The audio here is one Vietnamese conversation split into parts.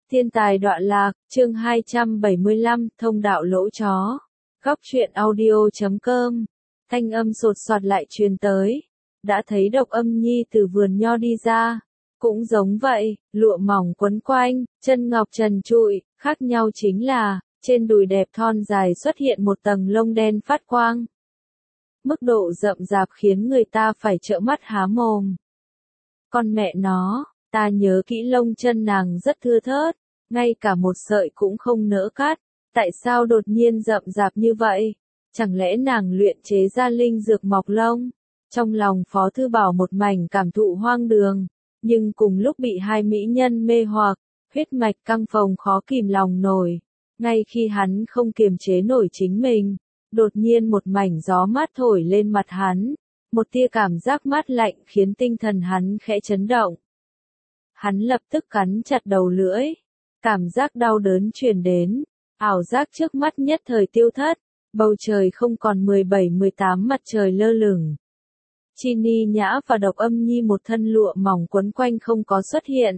Thiên tài đọa lạc, chương 275, thông đạo lỗ chó. Góc truyện audio.com. Thanh âm sột soạt lại truyền tới. Đã thấy Độc Âm Nhi từ vườn nho đi ra. Cũng giống vậy, lụa mỏng quấn quanh, chân ngọc trần trụi, khác nhau chính là, trên đùi đẹp thon dài xuất hiện một tầng lông đen phát quang. Mức độ rậm rạp khiến người ta phải trợn mắt há mồm. Con mẹ nó, ta nhớ kỹ lông chân nàng rất thưa thớt, ngay cả một sợi cũng không nỡ cắt. Tại sao đột nhiên rậm rạp như vậy? Chẳng lẽ nàng luyện chế ra linh dược mọc lông? Trong lòng Phó Thư Bảo một mảnh cảm thụ hoang đường, nhưng cùng lúc bị hai mỹ nhân mê hoặc, huyết mạch căng phồng khó kìm lòng nổi. Ngay khi hắn không kiềm chế nổi chính mình, đột nhiên một mảnh gió mát thổi lên mặt hắn, một tia cảm giác mát lạnh khiến tinh thần hắn khẽ chấn động. Hắn lập tức cắn chặt đầu lưỡi, cảm giác đau đớn truyền đến, ảo giác trước mắt nhất thời tiêu thất, bầu trời không còn 17-18 mặt trời lơ lửng. Chi Ni Nhã và Độc Âm Nhi một thân lụa mỏng quấn quanh không có xuất hiện.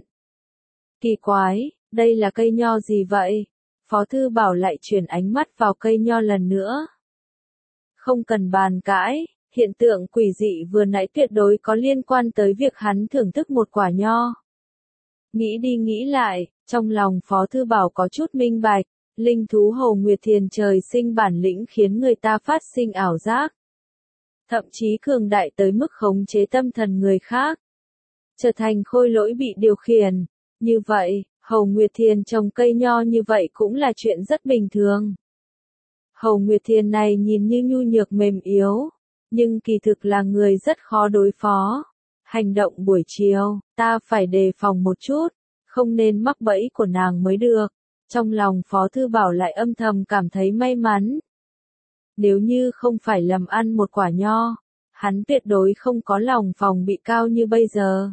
Kỳ quái, đây là cây nho gì vậy? Phó Thư Bảo lại chuyển ánh mắt vào cây nho lần nữa. Không cần bàn cãi, hiện tượng quỷ dị vừa nãy tuyệt đối có liên quan tới việc hắn thưởng thức một quả nho. Nghĩ đi nghĩ lại, trong lòng Phó Thư Bảo có chút minh bạch, linh thú Hồ Nguyệt Thiền trời sinh bản lĩnh khiến người ta phát sinh ảo giác. Thậm chí cường đại tới mức khống chế tâm thần người khác. Trở thành khôi lỗi bị điều khiển. Như vậy, Hồ Nguyệt Thiền trồng cây nho như vậy cũng là chuyện rất bình thường. Hồ Nguyệt Thiền này nhìn như nhu nhược mềm yếu, nhưng kỳ thực là người rất khó đối phó. Hành động buổi chiều, ta phải đề phòng một chút, không nên mắc bẫy của nàng mới được. Trong lòng Phó Thư Bảo lại âm thầm cảm thấy may mắn. Nếu như không phải lầm ăn một quả nho, hắn tuyệt đối không có lòng phòng bị cao như bây giờ.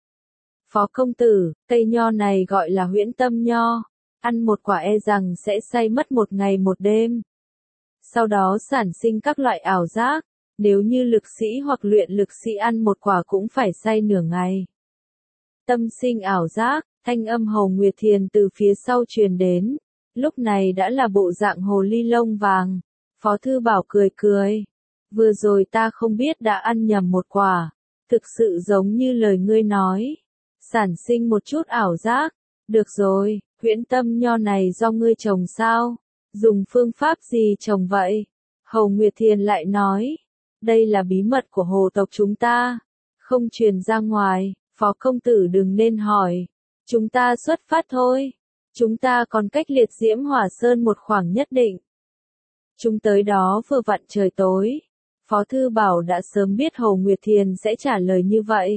Phó công tử, cây nho này gọi là huyễn tâm nho, ăn một quả e rằng sẽ say mất một ngày một đêm. Sau đó sản sinh các loại ảo giác, nếu như lực sĩ hoặc luyện lực sĩ ăn một quả cũng phải say nửa ngày. Tâm sinh ảo giác, thanh âm Hồ Nguyệt Thiền từ phía sau truyền đến, lúc này đã là bộ dạng hồ ly lông vàng. Phó Thư Bảo cười cười, vừa rồi ta không biết đã ăn nhầm một quả, thực sự giống như lời ngươi nói, sản sinh một chút ảo giác. Được rồi, huyễn tâm nho này do ngươi trồng sao? Dùng phương pháp gì trồng vậy? Hồ Nguyệt Thiền lại nói, đây là bí mật của hồ tộc chúng ta, không truyền ra ngoài, Phó công tử đừng nên hỏi, chúng ta xuất phát thôi, chúng ta còn cách liệt diễm hỏa sơn một khoảng nhất định. Chúng tới đó vừa vặn trời tối. Phó Thư Bảo đã sớm biết Hồ Nguyệt Thiền sẽ trả lời như vậy.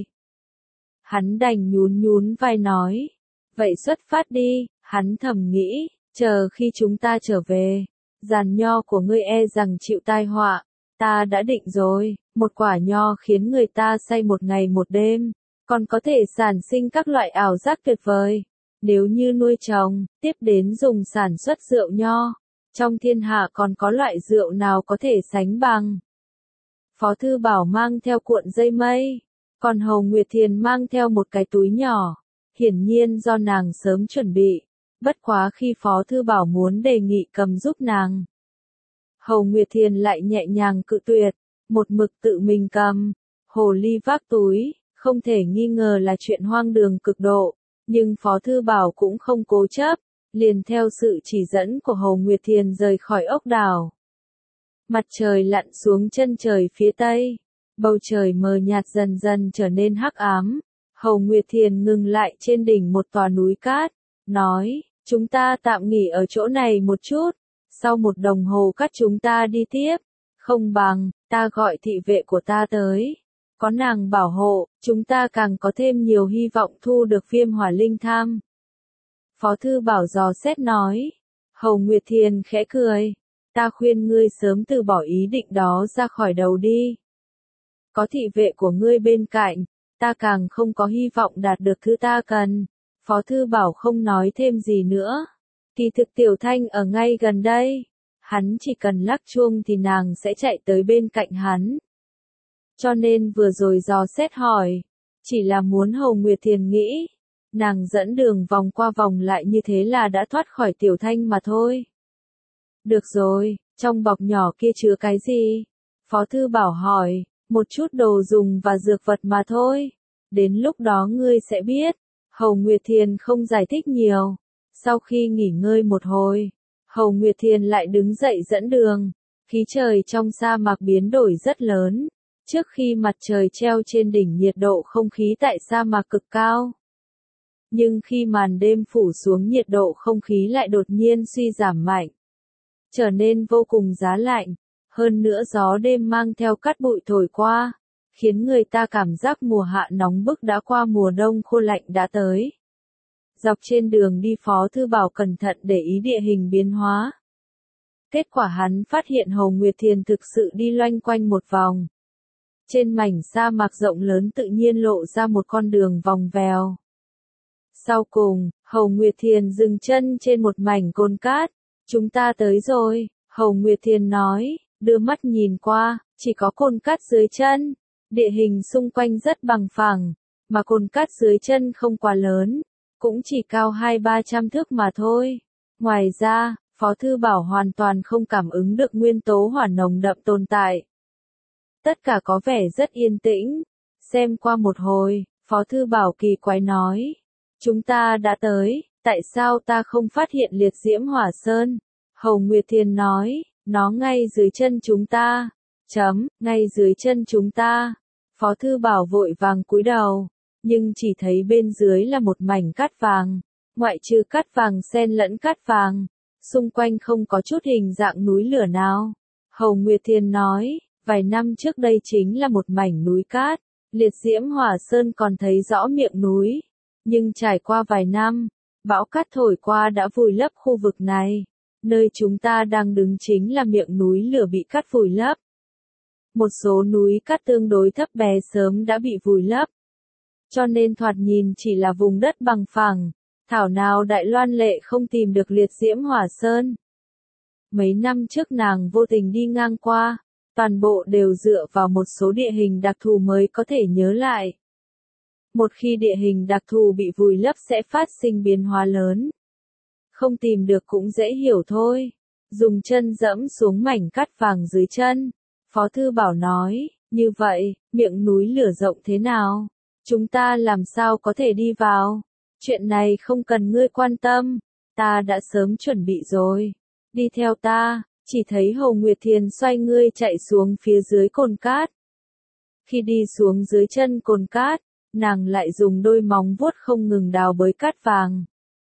Hắn đành nhún vai nói. Vậy xuất phát đi, hắn thầm nghĩ, chờ khi chúng ta trở về, giàn nho của ngươi e rằng chịu tai họa. Ta đã định rồi, một quả nho khiến người ta say một ngày một đêm, còn có thể sản sinh các loại ảo giác tuyệt vời. Nếu như nuôi trồng, tiếp đến dùng sản xuất rượu nho. Trong thiên hạ còn có loại rượu nào có thể sánh bằng. Phó Thư Bảo mang theo cuộn dây mây, còn Hồ Nguyệt Thiền mang theo một cái túi nhỏ, hiển nhiên do nàng sớm chuẩn bị, bất quá khi Phó Thư Bảo muốn đề nghị cầm giúp nàng. Hồ Nguyệt Thiền lại nhẹ nhàng cự tuyệt, một mực tự mình cầm, hồ ly vác túi, không thể nghi ngờ là chuyện hoang đường cực độ, nhưng Phó Thư Bảo cũng không cố chấp. Liền theo sự chỉ dẫn của Hồ Nguyệt Thiền rời khỏi ốc đảo. Mặt trời lặn xuống chân trời phía tây, bầu trời mờ nhạt dần dần trở nên hắc ám. Hồ Nguyệt Thiền ngừng lại trên đỉnh một tòa núi cát, nói, chúng ta tạm nghỉ ở chỗ này một chút, sau một đồng hồ cát chúng ta đi tiếp, không bằng, ta gọi thị vệ của ta tới. Có nàng bảo hộ, chúng ta càng có thêm nhiều hy vọng thu được viêm hỏa linh tham. Phó Thư Bảo dò xét nói. Hồ Nguyệt Thiền khẽ cười. Ta khuyên ngươi sớm từ bỏ ý định đó ra khỏi đầu đi. Có thị vệ của ngươi bên cạnh, ta càng không có hy vọng đạt được thứ ta cần. Phó Thư Bảo không nói thêm gì nữa. Kỳ thực Tiểu Thanh ở ngay gần đây. Hắn chỉ cần lắc chuông thì nàng sẽ chạy tới bên cạnh hắn. Cho nên vừa rồi dò xét hỏi, chỉ là muốn Hồ Nguyệt Thiền nghĩ. Nàng dẫn đường vòng qua vòng lại như thế là đã thoát khỏi Tiểu Thanh mà thôi. Được rồi, trong bọc nhỏ kia chứa cái gì? Phó Thư Bảo hỏi, một chút đồ dùng và dược vật mà thôi. Đến lúc đó ngươi sẽ biết. Hầu Nguyệt Thiền không giải thích nhiều. Sau khi nghỉ ngơi một hồi, Hầu Nguyệt Thiền lại đứng dậy dẫn đường. Khí trời trong sa mạc biến đổi rất lớn. Trước khi mặt trời treo trên đỉnh nhiệt độ không khí tại sa mạc cực cao. Nhưng khi màn đêm phủ xuống nhiệt độ không khí lại đột nhiên suy giảm mạnh. Trở nên vô cùng giá lạnh. Hơn nữa gió đêm mang theo cát bụi thổi qua. Khiến người ta cảm giác mùa hạ nóng bức đã qua, mùa đông khô lạnh đã tới. Dọc trên đường đi Phó Thư Bảo cẩn thận để ý địa hình biến hóa. Kết quả hắn phát hiện Hầu Nguyệt Thiền thực sự đi loanh quanh một vòng. Trên mảnh sa mạc rộng lớn tự nhiên lộ ra một con đường vòng vèo. Sau cùng, Hầu Nguyệt Thiền dừng chân trên một mảnh cồn cát. Chúng ta tới rồi, Hầu Nguyệt Thiền nói, đưa mắt nhìn qua, chỉ có cồn cát dưới chân. Địa hình xung quanh rất bằng phẳng, mà cồn cát dưới chân không quá lớn, cũng chỉ cao 200-300 thước mà thôi. Ngoài ra, Phó Thư Bảo hoàn toàn không cảm ứng được nguyên tố hỏa nồng đậm tồn tại. Tất cả có vẻ rất yên tĩnh. Xem qua một hồi, Phó Thư Bảo kỳ quái nói. Chúng ta đã tới, tại sao ta không phát hiện liệt diễm hỏa sơn? Hầu Nguyệt Thiền nói, nó ngay dưới chân chúng ta. Ngay dưới chân chúng ta. Phó Thư Bảo vội vàng cúi đầu, nhưng chỉ thấy bên dưới là một mảnh cát vàng, ngoại trừ cát vàng xen lẫn cát vàng, xung quanh không có chút hình dạng núi lửa nào. Hầu Nguyệt Thiền nói, vài năm trước đây chính là một mảnh núi cát, liệt diễm hỏa sơn còn thấy rõ miệng núi, nhưng trải qua vài năm, bão cát thổi qua đã vùi lấp khu vực này. Nơi chúng ta đang đứng chính là miệng núi lửa bị cát vùi lấp. Một số núi cát tương đối thấp bé sớm đã bị vùi lấp. Cho nên thoạt nhìn chỉ là vùng đất bằng phẳng, thảo nào Đại Loan Lệ không tìm được liệt diễm hỏa sơn. Mấy năm trước nàng vô tình đi ngang qua, toàn bộ đều dựa vào một số địa hình đặc thù mới có thể nhớ lại. Một khi địa hình đặc thù bị vùi lấp sẽ phát sinh biến hóa lớn. Không tìm được cũng dễ hiểu thôi. Dùng chân dẫm xuống mảnh cát vàng dưới chân. Phó Thư Bảo nói, như vậy, miệng núi lửa rộng thế nào? Chúng ta làm sao có thể đi vào? Chuyện này không cần ngươi quan tâm, ta đã sớm chuẩn bị rồi. Đi theo ta, chỉ thấy Hầu Nguyệt Thiền xoay ngươi chạy xuống phía dưới cồn cát. Khi đi xuống dưới chân cồn cát, nàng lại dùng đôi móng vuốt không ngừng đào bới cát vàng.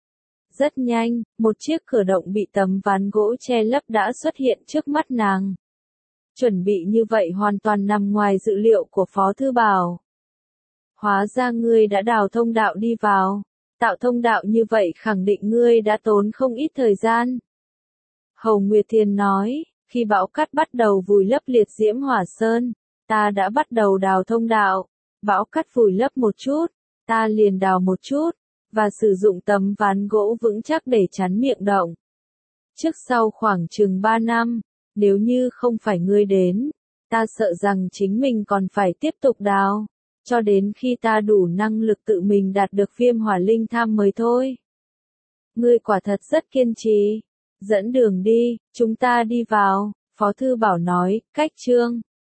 Rất nhanh, một chiếc cửa động bị tấm ván gỗ che lấp đã xuất hiện trước mắt nàng. Chuẩn bị như vậy hoàn toàn nằm ngoài dự liệu của Phó Thư Bảo. Hóa ra ngươi đã đào thông đạo đi vào. Tạo thông đạo như vậy khẳng định ngươi đã tốn không ít thời gian. Hầu Nguyệt Thiền nói, khi bão cát bắt đầu vùi lấp liệt diễm hỏa sơn, ta đã bắt đầu đào thông đạo. Bão cát vùi lấp một chút, ta liền đào một chút, và sử dụng tấm ván gỗ vững chắc để chắn miệng động. Trước sau khoảng chừng 3 năm, nếu như không phải ngươi đến, ta sợ rằng chính mình còn phải tiếp tục đào, cho đến khi ta đủ năng lực tự mình đạt được viêm hỏa linh tham mới thôi. Ngươi quả thật rất kiên trì. Dẫn đường đi, chúng ta đi vào, Phó Thư Bảo nói, cách chương.